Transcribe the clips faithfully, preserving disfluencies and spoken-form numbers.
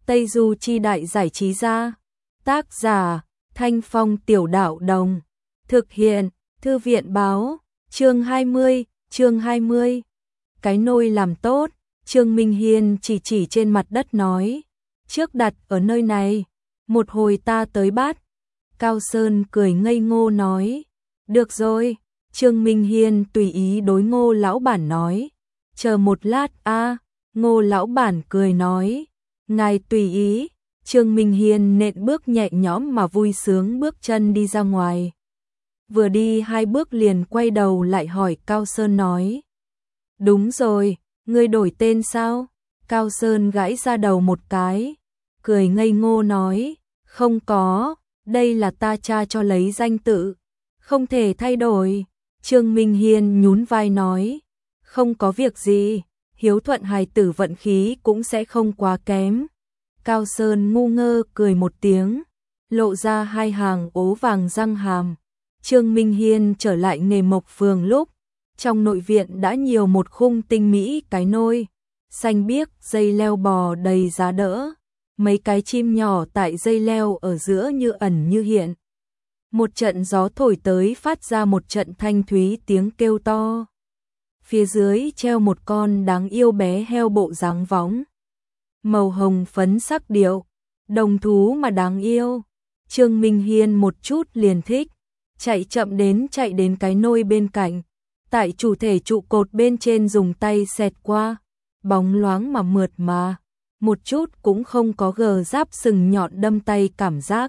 Tây Du Chi Đại Giải Trí Gia. Tác giả Thanh Phong Tiểu Đạo Đồng. Thực hiện Thư viện Báo. Chương hai mươi, chương hai mươi. Cái nôi làm tốt. Trương Minh Hiên chỉ chỉ trên mặt đất nói, trước đặt ở nơi này, một hồi ta tới bắt. Cao Sơn cười ngây ngô nói, được rồi. Trương Minh Hiên tùy ý đối Ngô lão bản nói, chờ một lát a. À. Ngô lão bản cười nói, ngài tùy ý. Trương Minh Hiên nện bước nhẹ nhõm mà vui sướng bước chân đi ra ngoài. Vừa đi hai bước liền quay đầu lại hỏi Cao Sơn nói, đúng rồi, ngươi đổi tên sao? Cao Sơn gãi ra đầu một cái, cười ngây ngô nói, không có, đây là ta cha cho lấy danh tự, không thể thay đổi. Trương Minh Hiên nhún vai nói, không có việc gì, hiếu thuận hài tử vận khí cũng sẽ không quá kém. Cao Sơn ngu ngơ cười một tiếng, lộ ra hai hàng ố vàng răng hàm. Trương Minh Hiên trở lại nghề mộc phường lúc, trong nội viện đã nhiều một khung tinh mỹ cái nôi, xanh biếc dây leo bò đầy giá đỡ, mấy cái chim nhỏ tại dây leo ở giữa như ẩn như hiện. Một trận gió thổi tới phát ra một trận thanh thúy tiếng kêu to. Phía dưới treo một con đáng yêu bé heo bộ dáng võng, màu hồng phấn sắc điệu, đồng thú mà đáng yêu. Trương Minh Hiên một chút liền thích, chạy chậm đến chạy đến cái nôi bên cạnh, tại chủ thể trụ cột bên trên dùng tay xẹt qua, bóng loáng mà mượt mà, một chút cũng không có gờ giáp sừng nhọn đâm tay cảm giác.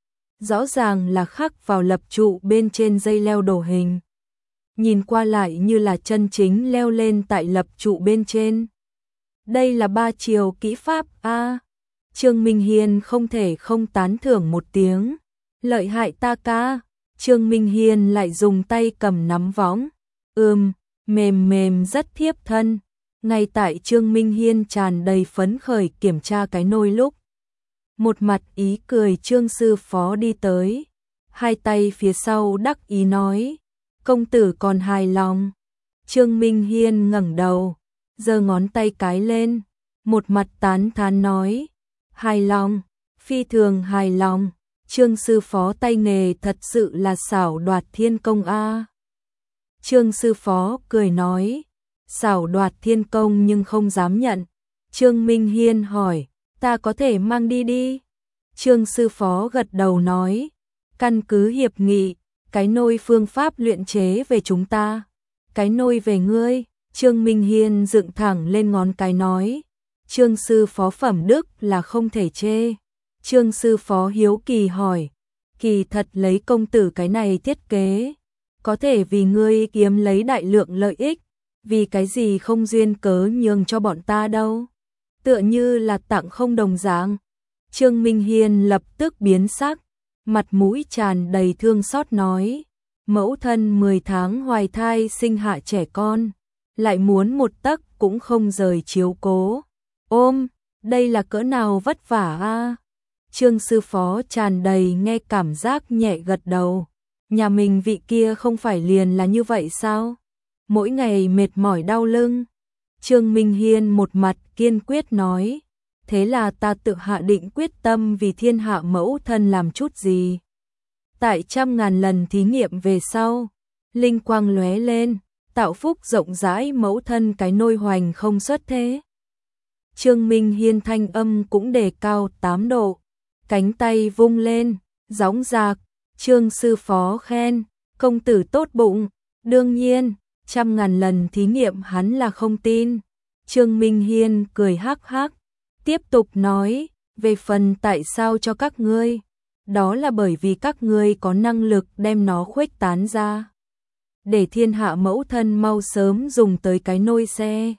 Rõ ràng là khắc vào lập trụ bên trên dây leo đồ hình. Nhìn qua lại như là chân chính leo lên tại lập trụ bên trên. Đây là ba chiều kỹ pháp a. À, Trương Minh Hiên không thể không tán thưởng một tiếng. Lợi hại ta ca. Trương Minh Hiên lại dùng tay cầm nắm võng. Ừm, mềm mềm rất thiếp thân. Ngay tại Trương Minh Hiên tràn đầy phấn khởi kiểm tra cái nôi lúc, một mặt ý cười Trương sư phó đi tới, hai tay phía sau đắc ý nói, công tử còn hài lòng. Trương Minh Hiên ngẩng đầu, giơ ngón tay cái lên, một mặt tán thán nói, hài lòng, phi thường hài lòng. Trương sư phó tay nghề thật sự là xảo đoạt thiên công a. Trương sư phó cười nói, xảo đoạt thiên công nhưng không dám nhận. Trương Minh Hiên hỏi, ta có thể mang đi đi. Trương sư phó gật đầu nói, căn cứ hiệp nghị, cái nôi phương pháp luyện chế về chúng ta, cái nôi về ngươi. Trương Minh Hiên dựng thẳng lên ngón cái nói, Trương sư phó phẩm đức là không thể chê. Trương sư phó hiếu kỳ hỏi, kỳ thật lấy công tử cái này thiết kế, có thể vì ngươi kiếm lấy đại lượng lợi ích, vì cái gì không duyên cớ nhường cho bọn ta đâu, tựa như là tặng không đồng dạng. Trương Minh Hiên lập tức biến sắc, mặt mũi tràn đầy thương xót nói, mẫu thân mười tháng hoài thai sinh hạ trẻ con, lại muốn một tấc cũng không rời chiếu cố. Ôm, đây là cỡ nào vất vả a. À? Trương sư phó tràn đầy nghe cảm giác nhẹ gật đầu, nhà mình vị kia không phải liền là như vậy sao? Mỗi ngày mệt mỏi đau lưng. Trương Minh Hiên một mặt kiên quyết nói, thế là ta tự hạ định quyết tâm vì thiên hạ mẫu thân làm chút gì. Tại trăm ngàn lần thí nghiệm về sau, linh quang lóe lên, tạo phúc rộng rãi mẫu thân cái nôi hoành không xuất thế. Trương Minh Hiên thanh âm cũng đề cao tám độ, cánh tay vung lên, gióng giạc. Trương sư phó khen, công tử tốt bụng. Đương nhiên, trăm ngàn lần thí nghiệm hắn là không tin. Trương Minh Hiên cười hắc hắc, tiếp tục nói, về phần tại sao cho các ngươi, đó là bởi vì các ngươi có năng lực đem nó khuếch tán ra, để thiên hạ mẫu thân mau sớm dùng tới cái nôi xe.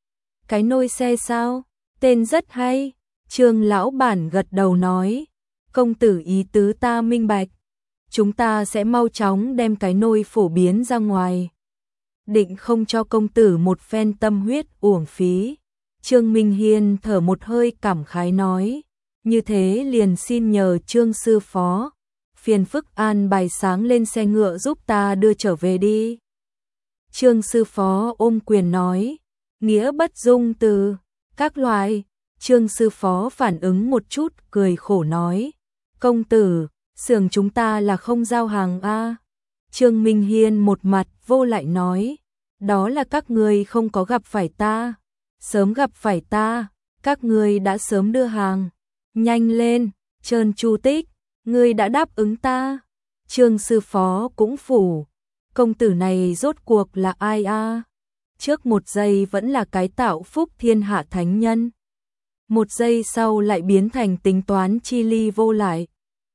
Cái nôi xe sao? Tên rất hay. Trương lão bản gật đầu nói, công tử ý tứ ta minh bạch, chúng ta sẽ mau chóng đem cái nôi phổ biến ra ngoài, định không cho công tử một phen tâm huyết uổng phí. Trương Minh Hiên thở một hơi cảm khái nói, như thế liền xin nhờ Trương sư phó, phiền phức an bài sáng lên xe ngựa giúp ta đưa trở về đi. Trương sư phó ôm quyền nói, nghĩa bất dung từ, các loại. Trương sư phó phản ứng một chút, cười khổ nói, công tử, xưởng chúng ta là không giao hàng a. Trương Minh Hiên một mặt vô lại nói, đó là các ngươi không có gặp phải ta, sớm gặp phải ta, các ngươi đã sớm đưa hàng. Nhanh lên, Trơn Chu Tích, ngươi đã đáp ứng ta. Trương sư phó cũng phủ, công tử này rốt cuộc là ai a? Trước một giây vẫn là cái tạo phúc thiên hạ thánh nhân, một giây sau lại biến thành tính toán chi ly vô lại.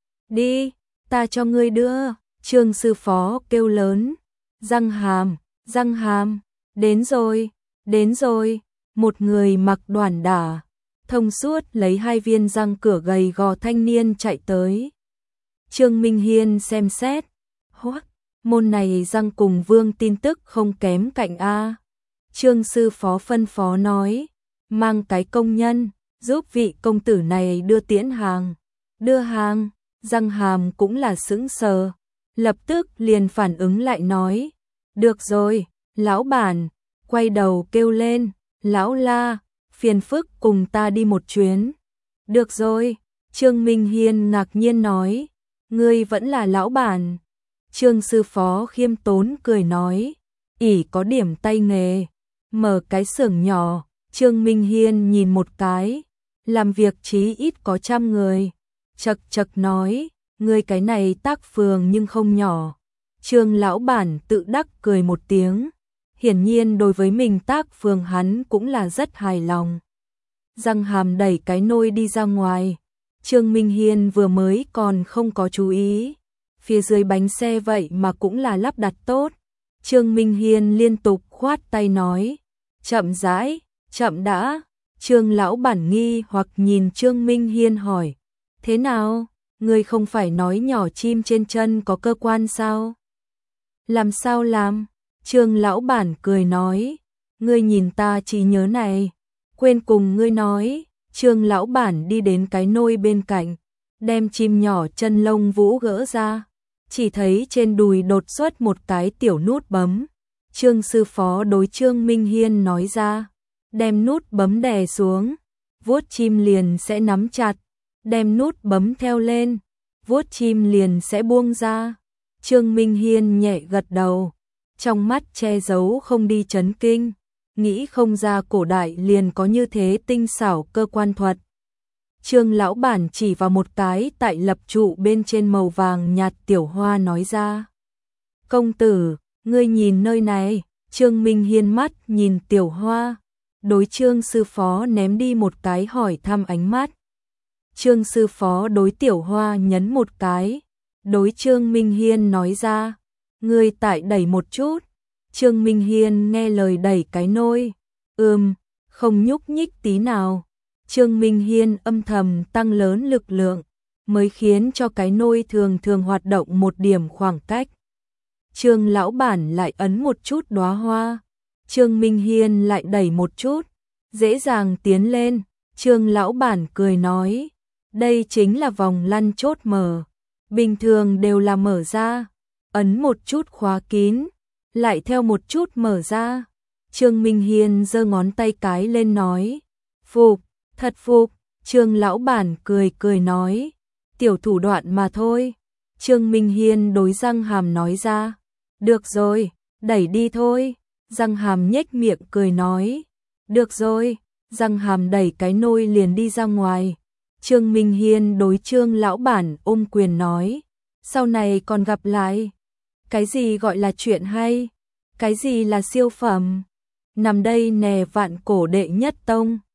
Đi, ta cho ngươi đưa. Trương sư phó kêu lớn, răng hàm, răng hàm, đến rồi, đến rồi. Một người mặc đoàn đả, thông suốt lấy hai viên răng cửa gầy gò thanh niên chạy tới. Trương Minh Hiên xem xét, hoắc, môn này răng cùng Vương tin tức không kém cạnh a. Trương sư phó phân phó nói, mang cái công nhân, giúp vị công tử này đưa tiễn hàng. Đưa hàng, răng hàm cũng là sững sờ, lập tức liền phản ứng lại nói, được rồi, lão bản, quay đầu kêu lên, lão La, phiền phức cùng ta đi một chuyến. Được rồi, Trương Minh Hiên ngạc nhiên nói, ngươi vẫn là lão bản. Trương sư phó khiêm tốn cười nói, ỷ có điểm tay nghề, mở cái xưởng nhỏ. Trương Minh Hiên nhìn một cái, làm việc chí ít có trăm người, chật chật nói, ngươi cái này tác phường nhưng không nhỏ. Trương lão bản tự đắc cười một tiếng, hiển nhiên đối với mình tác phường hắn cũng là rất hài lòng. Răng hàm đẩy cái nôi đi ra ngoài, Trương Minh Hiên vừa mới còn không có chú ý, phía dưới bánh xe vậy mà cũng là lắp đặt tốt. Trương Minh Hiên liên tục khoát tay nói, chậm rãi, chậm đã. Trương lão bản nghi hoặc nhìn Trương Minh Hiên hỏi, thế nào, ngươi không phải nói nhỏ chim trên chân có cơ quan sao? Làm sao làm? Trương lão bản cười nói, ngươi nhìn ta trí nhớ này, quên cùng ngươi nói. Trương lão bản đi đến cái nôi bên cạnh, đem chim nhỏ chân lông vũ gỡ ra, chỉ thấy trên đùi đột xuất một cái tiểu nút bấm. Trương sư phó đối Trương Minh Hiên nói ra, đem nút bấm đè xuống, vuốt chim liền sẽ nắm chặt, đem nút bấm theo lên, vuốt chim liền sẽ buông ra. Trương Minh Hiên nhẹ gật đầu, trong mắt che giấu không đi chấn kinh, nghĩ không ra cổ đại liền có như thế tinh xảo cơ quan thuật. Trương lão bản chỉ vào một cái tại lập trụ bên trên màu vàng nhạt tiểu hoa nói ra, công tử, ngươi nhìn nơi này. Trương Minh Hiên mắt nhìn tiểu hoa, đối Trương sư phó ném đi một cái hỏi thăm ánh mắt. Trương sư phó đối tiểu hoa nhấn một cái, đối Trương Minh Hiên nói ra, ngươi tại đẩy một chút. Trương Minh Hiên nghe lời đẩy cái nôi, ừm, không nhúc nhích tí nào. Trương Minh Hiên âm thầm tăng lớn lực lượng, mới khiến cho cái nôi thường thường hoạt động một điểm khoảng cách. Trương lão bản lại ấn một chút đóa hoa, Trương Minh Hiên lại đẩy một chút, dễ dàng tiến lên. Trương lão bản cười nói, đây chính là vòng lăn chốt mở, bình thường đều là mở ra, ấn một chút khóa kín, lại theo một chút mở ra. Trương Minh Hiên giơ ngón tay cái lên nói, phục, thật phục. Trương lão bản cười cười nói, tiểu thủ đoạn mà thôi. Trương Minh Hiên đối răng hàm nói ra, được rồi, đẩy đi thôi. Răng hàm nhếch miệng cười nói, được rồi. Răng hàm đẩy cái nôi liền đi ra ngoài. Trương Minh Hiên đối Trương lão bản ôm quyền nói, sau này còn gặp lại. Cái gì gọi là chuyện hay? Cái gì là siêu phẩm? Nằm đây nè vạn cổ đệ nhất tông.